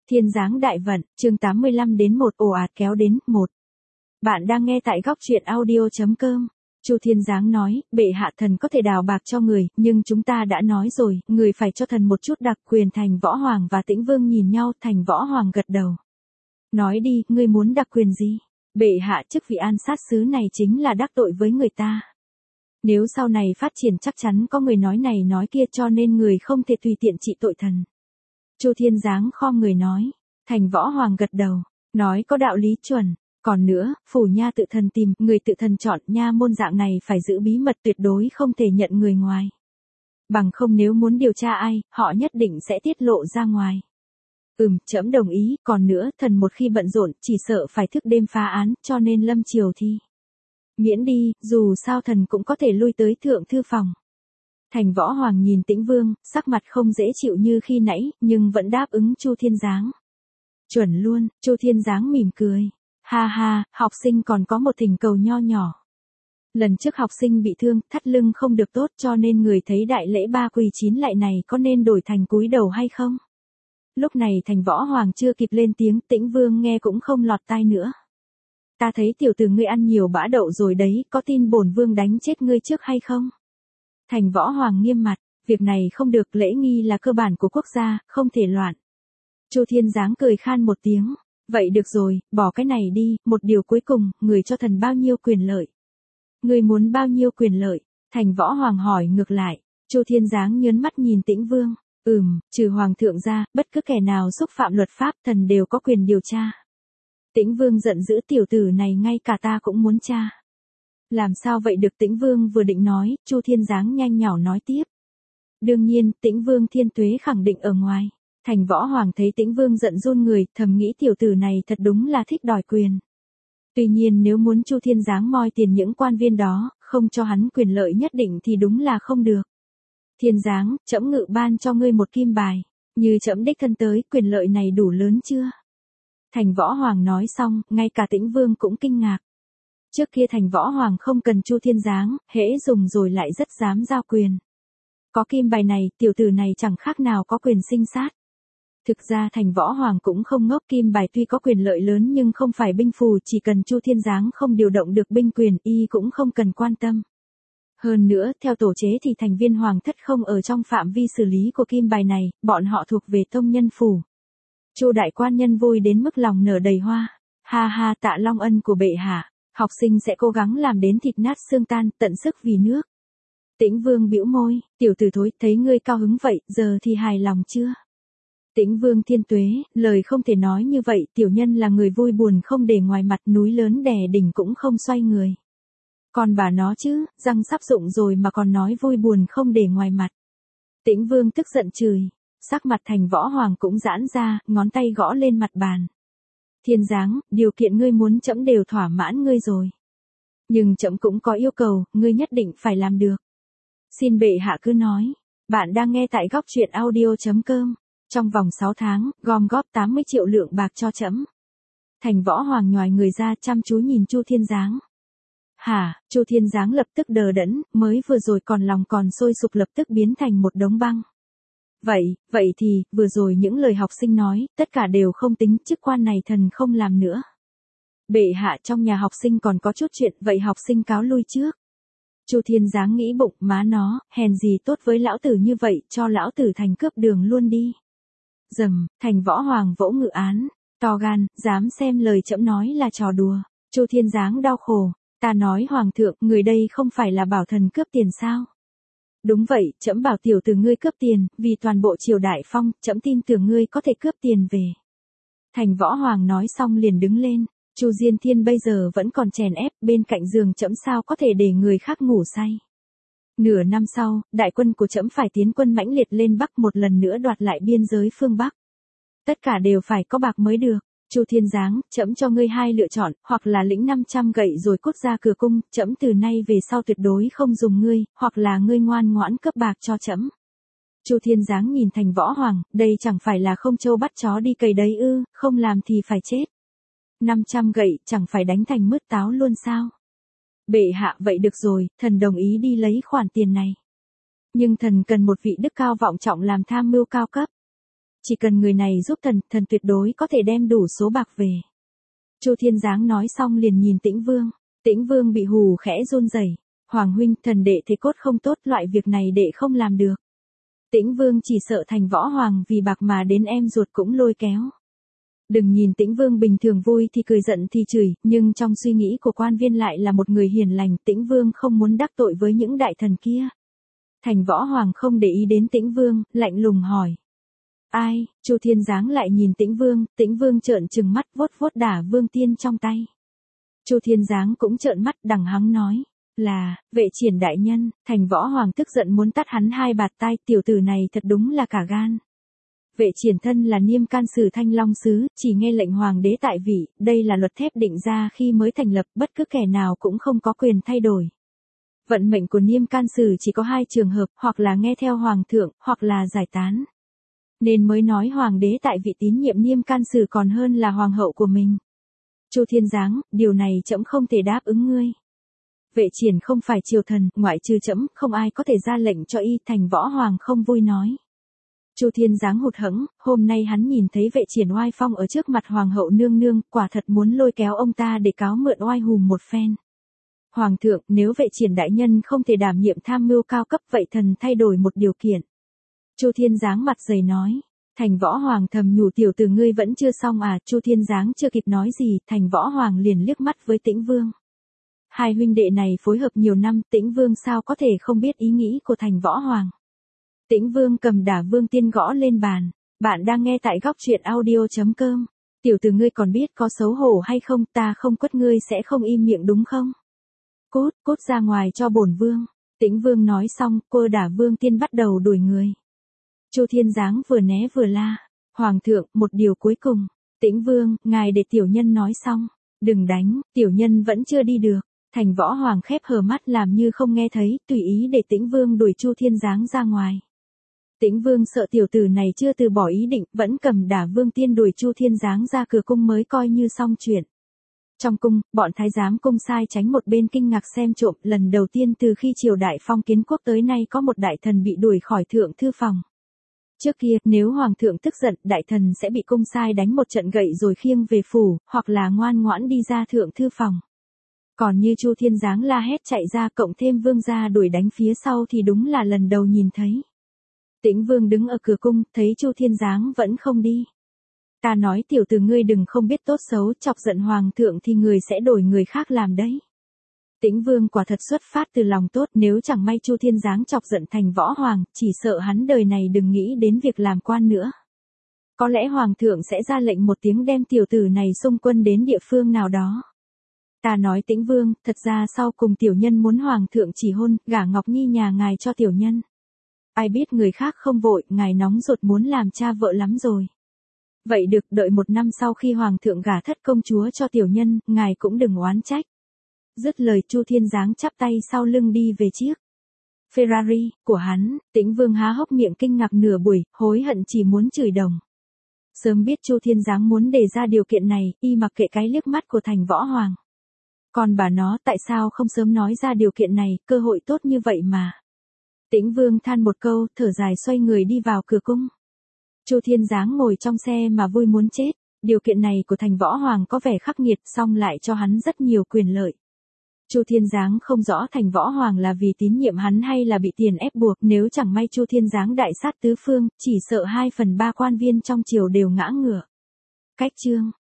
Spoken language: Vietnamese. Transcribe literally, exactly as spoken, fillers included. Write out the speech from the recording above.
Thiên giáng đại vận, chương tám mươi lăm đến một ồ ạt kéo đến, một. Bạn đang nghe tại góc truyện audio chấm com. Chu Thiên Giáng nói, bệ hạ thần có thể đào bạc cho người, nhưng chúng ta đã nói rồi, người phải cho thần một chút đặc quyền. Thành Võ Hoàng và Tĩnh Vương nhìn nhau, Thành Võ Hoàng gật đầu. Nói đi, ngươi muốn đặc quyền gì? Bệ hạ chức vị an sát sứ này chính là đắc tội với người ta. Nếu sau này phát triển chắc chắn có người nói này nói kia cho nên người không thể tùy tiện trị tội thần. Chu Thiên Giáng khom người nói. Thành Võ Hoàng gật đầu, nói có đạo lý chuẩn. Còn nữa, phủ nha tự thần tìm, người tự thần chọn, nha môn dạng này phải giữ bí mật tuyệt đối không thể nhận người ngoài. Bằng không nếu muốn điều tra ai, họ nhất định sẽ tiết lộ ra ngoài. Ừm, trẫm đồng ý, còn nữa, thần một khi bận rộn, chỉ sợ phải thức đêm phá án, cho nên lâm chiều thì miễn đi, dù sao thần cũng có thể lui tới thượng thư phòng. Thành Võ Hoàng nhìn Tĩnh Vương, sắc mặt không dễ chịu như khi nãy, nhưng vẫn đáp ứng Chu Thiên Giáng. Chuẩn luôn, Chu Thiên Giáng mỉm cười. Ha ha, học sinh còn có một thỉnh cầu nho nhỏ. Lần trước học sinh bị thương, thắt lưng không được tốt cho nên người thấy đại lễ ba quỳ chín lạy này có nên đổi thành cúi đầu hay không? Lúc này Thành Võ Hoàng chưa kịp lên tiếng, Tĩnh Vương nghe cũng không lọt tai nữa. Ta thấy tiểu tử ngươi ăn nhiều bã đậu rồi đấy, có tin bổn vương đánh chết ngươi trước hay không? Thành Võ Hoàng nghiêm mặt, việc này không được, lễ nghi là cơ bản của quốc gia, không thể loạn. Chu Thiên Giáng cười khan một tiếng. Vậy được rồi, bỏ cái này đi, một điều cuối cùng, người cho thần bao nhiêu quyền lợi? Người muốn bao nhiêu quyền lợi? Thành Võ Hoàng hỏi ngược lại. Chu Thiên Giáng nhớn mắt nhìn Tĩnh Vương. Ừm, trừ Hoàng thượng ra, bất cứ kẻ nào xúc phạm luật pháp thần đều có quyền điều tra. Tĩnh Vương giận dữ, tiểu tử này ngay cả ta cũng muốn tra. Làm sao vậy được? Tĩnh Vương vừa định nói, Chu Thiên Giáng nhanh nhỏ nói tiếp. Đương nhiên, Tĩnh Vương thiên tuế khẳng định ở ngoài. Thành Võ Hoàng thấy Tĩnh Vương giận run người, thầm nghĩ tiểu tử này thật đúng là thích đòi quyền. Tuy nhiên nếu muốn Chu Thiên Giáng moi tiền những quan viên đó, không cho hắn quyền lợi nhất định thì đúng là không được. Thiên Giáng, trẫm ngự ban cho ngươi một kim bài, như trẫm đích thân tới, quyền lợi này đủ lớn chưa? Thành Võ Hoàng nói xong, ngay cả Tĩnh Vương cũng kinh ngạc. Trước kia Thành Võ Hoàng không cần Chu Thiên Giáng, hễ dùng rồi lại rất dám giao quyền. Có kim bài này, tiểu tử này chẳng khác nào có quyền sinh sát. Thực ra Thành Võ Hoàng cũng không ngốc, kim bài tuy có quyền lợi lớn nhưng không phải binh phù, chỉ cần Chu Thiên Giáng không điều động được binh quyền y cũng không cần quan tâm. Hơn nữa, theo tổ chế thì thành viên hoàng thất không ở trong phạm vi xử lý của kim bài này, bọn họ thuộc về tông nhân phủ. Chu đại quan nhân vui đến mức lòng nở đầy hoa. Ha ha, tạ long ân của bệ hạ, học sinh sẽ cố gắng làm đến thịt nát xương tan, tận sức vì nước. Tĩnh Vương bĩu môi, tiểu tử thối, thấy ngươi cao hứng vậy, giờ thì hài lòng chưa? Tĩnh Vương thiên tuế, lời không thể nói như vậy, tiểu nhân là người vui buồn không để ngoài mặt, núi lớn đè đỉnh cũng không xoay người. Còn bà nó chứ, răng sắp rụng rồi mà còn nói vui buồn không để ngoài mặt. Tĩnh Vương tức giận chửi, sắc mặt Thành Võ Hoàng cũng giãn ra, ngón tay gõ lên mặt bàn. Thiên Giáng, điều kiện ngươi muốn trẫm đều thỏa mãn ngươi rồi. Nhưng trẫm cũng có yêu cầu, ngươi nhất định phải làm được. Xin bệ hạ cứ nói. Bạn đang nghe tại góc truyện audio chấm com. Trong vòng sáu tháng, gom góp tám mươi triệu lượng bạc cho trẫm. Thành Võ Hoàng nhòi người ra chăm chú nhìn Chu Thiên Giáng. Hả? Chu Thiên Giáng lập tức đờ đẫn, mới vừa rồi còn lòng còn sôi sục lập tức biến thành một đống băng. Vậy, vậy thì, vừa rồi những lời học sinh nói, tất cả đều không tính, chức quan này thần không làm nữa. Bệ hạ, trong nhà học sinh còn có chút chuyện, vậy học sinh cáo lui trước. Chu Thiên Giáng nghĩ bụng, má nó, hèn gì tốt với lão tử như vậy, cho lão tử thành cướp đường luôn đi. Dầm, Thành Võ Hoàng vỗ ngự án, to gan, dám xem lời trẫm nói là trò đùa. Chu Thiên Giáng đau khổ, ta nói Hoàng thượng, người đây không phải là bảo thần cướp tiền sao? Đúng vậy, trẫm bảo tiểu tử ngươi cướp tiền, vì toàn bộ triều đại phong, trẫm tin tưởng ngươi có thể cướp tiền về. Thành Võ Hoàng nói xong liền đứng lên, Chu Diên Thiên bây giờ vẫn còn chèn ép, bên cạnh giường trẫm sao có thể để người khác ngủ say. Nửa năm sau, đại quân của trẫm phải tiến quân mãnh liệt lên Bắc một lần nữa đoạt lại biên giới phương Bắc. Tất cả đều phải có bạc mới được. Chu Thiên Giáng, trẫm cho ngươi hai lựa chọn, hoặc là lĩnh năm trăm gậy rồi cút ra cửa cung, trẫm từ nay về sau tuyệt đối không dùng ngươi, hoặc là ngươi ngoan ngoãn cấp bạc cho trẫm. Chu Thiên Giáng nhìn Thành Võ Hoàng, đây chẳng phải là không trâu bắt chó đi cày đấy ư, không làm thì phải chết. năm trăm gậy, chẳng phải đánh thành mứt táo luôn sao? Bệ hạ, vậy được rồi, thần đồng ý đi lấy khoản tiền này. Nhưng thần cần một vị đức cao vọng trọng làm tham mưu cao cấp. Chỉ cần người này giúp thần, thần tuyệt đối có thể đem đủ số bạc về. Chu Thiên Giáng nói xong liền nhìn Tĩnh Vương. Tĩnh Vương bị hù khẽ run rẩy. Hoàng huynh, thần đệ thế cốt không tốt, loại việc này đệ không làm được. Tĩnh Vương chỉ sợ Thành Võ Hoàng vì bạc mà đến em ruột cũng lôi kéo. Đừng nhìn Tĩnh Vương bình thường vui thì cười giận thì chửi, nhưng trong suy nghĩ của quan viên lại là một người hiền lành. Tĩnh Vương không muốn đắc tội với những đại thần kia. Thành Võ Hoàng không để ý đến Tĩnh Vương, lạnh lùng hỏi. Ai? Chu Thiên Giáng lại nhìn Tĩnh Vương, Tĩnh Vương trợn trừng mắt vuốt vuốt đả Vương Tiên trong tay. Chu Thiên Giáng cũng trợn mắt đằng hắng nói. Là, Vệ Triển đại nhân. Thành Võ Hoàng tức giận muốn tát hắn hai bạt tai, tiểu tử này thật đúng là cả gan. Vệ Triển thân là Niêm Can Sử Thanh Long sứ, chỉ nghe lệnh hoàng đế tại vị, đây là luật thép định ra khi mới thành lập, bất cứ kẻ nào cũng không có quyền thay đổi. Vận mệnh của Niêm Can Sử chỉ có hai trường hợp, hoặc là nghe theo hoàng thượng, hoặc là giải tán. Nên mới nói hoàng đế tại vị tín nhiệm Niêm Can Sử còn hơn là hoàng hậu của mình. Chu Thiên Giáng, điều này trẫm không thể đáp ứng ngươi. Vệ Triển không phải triều thần, ngoại trừ trẫm, không ai có thể ra lệnh cho y. Thành Võ Hoàng không vui nói. Chu Thiên Giáng hụt hẫng, hôm nay hắn nhìn thấy Vệ Triển oai phong ở trước mặt hoàng hậu nương nương, quả thật muốn lôi kéo ông ta để cáo mượn oai hùm một phen. Hoàng thượng, nếu Vệ Triển đại nhân không thể đảm nhiệm tham mưu cao cấp, vậy thần thay đổi một điều kiện. Chu Thiên Giáng mặt dày nói. Thành Võ Hoàng thầm nhủ, tiểu tử ngươi vẫn chưa xong à? Chu Thiên Giáng chưa kịp nói gì, Thành Võ Hoàng liền liếc mắt với Tĩnh Vương. Hai huynh đệ này phối hợp nhiều năm, Tĩnh Vương sao có thể không biết ý nghĩ của Thành Võ Hoàng. Tĩnh Vương cầm đả Vương Tiên gõ lên bàn. Bạn đang nghe tại góc truyện audio chấm com. Tiểu tử ngươi còn biết có xấu hổ hay không, ta không quất ngươi sẽ không im miệng đúng không? Cút, cút ra ngoài cho bổn vương. Tĩnh Vương nói xong, cô đả Vương Tiên bắt đầu đuổi người. Chu Thiên Giáng vừa né vừa la. Hoàng thượng, một điều cuối cùng. Tĩnh Vương, ngài để tiểu nhân nói xong. Đừng đánh, tiểu nhân vẫn chưa đi được. Thành Võ Hoàng khép hờ mắt làm như không nghe thấy, tùy ý để Tĩnh Vương đuổi Chu Thiên Giáng ra ngoài. Tĩnh Vương sợ tiểu tử này chưa từ bỏ ý định, vẫn cầm đả Vương Tiên đuổi Chu Thiên Giáng ra cửa cung mới coi như xong chuyện. Trong cung, bọn thái giám cung sai tránh một bên kinh ngạc xem trộm, lần đầu tiên từ khi triều đại phong kiến quốc tới nay có một đại thần bị đuổi khỏi thượng thư phòng. Trước kia, nếu hoàng thượng tức giận, đại thần sẽ bị cung sai đánh một trận gậy rồi khiêng về phủ, hoặc là ngoan ngoãn đi ra thượng thư phòng. Còn như Chu Thiên Giáng la hét chạy ra, cộng thêm vương gia đuổi đánh phía sau thì đúng là lần đầu nhìn thấy. Tĩnh Vương đứng ở cửa cung, thấy Chu Thiên Giáng vẫn không đi. Ta nói tiểu tử ngươi đừng không biết tốt xấu, chọc giận hoàng thượng thì người sẽ đổi người khác làm đấy. Tĩnh Vương quả thật xuất phát từ lòng tốt, nếu chẳng may Chu Thiên Giáng chọc giận Thành Võ Hoàng, chỉ sợ hắn đời này đừng nghĩ đến việc làm quan nữa. Có lẽ hoàng thượng sẽ ra lệnh một tiếng đem tiểu tử này xung quân đến địa phương nào đó. Ta nói Tĩnh Vương, thật ra sau cùng tiểu nhân muốn hoàng thượng chỉ hôn, gả Ngọc Nhi nhà ngài cho tiểu nhân. Ai biết người khác không vội, ngài nóng ruột muốn làm cha vợ lắm rồi. Vậy được, đợi một năm sau khi hoàng thượng gả thất công chúa cho tiểu nhân, ngài cũng đừng oán trách. Dứt lời, Chu Thiên Giáng chắp tay sau lưng đi về chiếc Ferrari của hắn. Tĩnh Vương há hốc miệng kinh ngạc nửa buổi, hối hận chỉ muốn chửi đồng. Sớm biết Chu Thiên Giáng muốn đề ra điều kiện này, y mặc kệ cái liếc mắt của Thành Võ Hoàng. Còn bà nó, tại sao không sớm nói ra điều kiện này, cơ hội tốt như vậy mà. Tĩnh Vương than một câu, thở dài xoay người đi vào cửa cung. Chu Thiên Giáng ngồi trong xe mà vui muốn chết. Điều kiện này của Thành Võ Hoàng có vẻ khắc nghiệt, song lại cho hắn rất nhiều quyền lợi. Chu Thiên Giáng không rõ Thành Võ Hoàng là vì tín nhiệm hắn hay là bị tiền ép buộc, nếu chẳng may Chu Thiên Giáng đại sát tứ phương, chỉ sợ hai phần ba quan viên trong triều đều ngã ngửa. Cách chương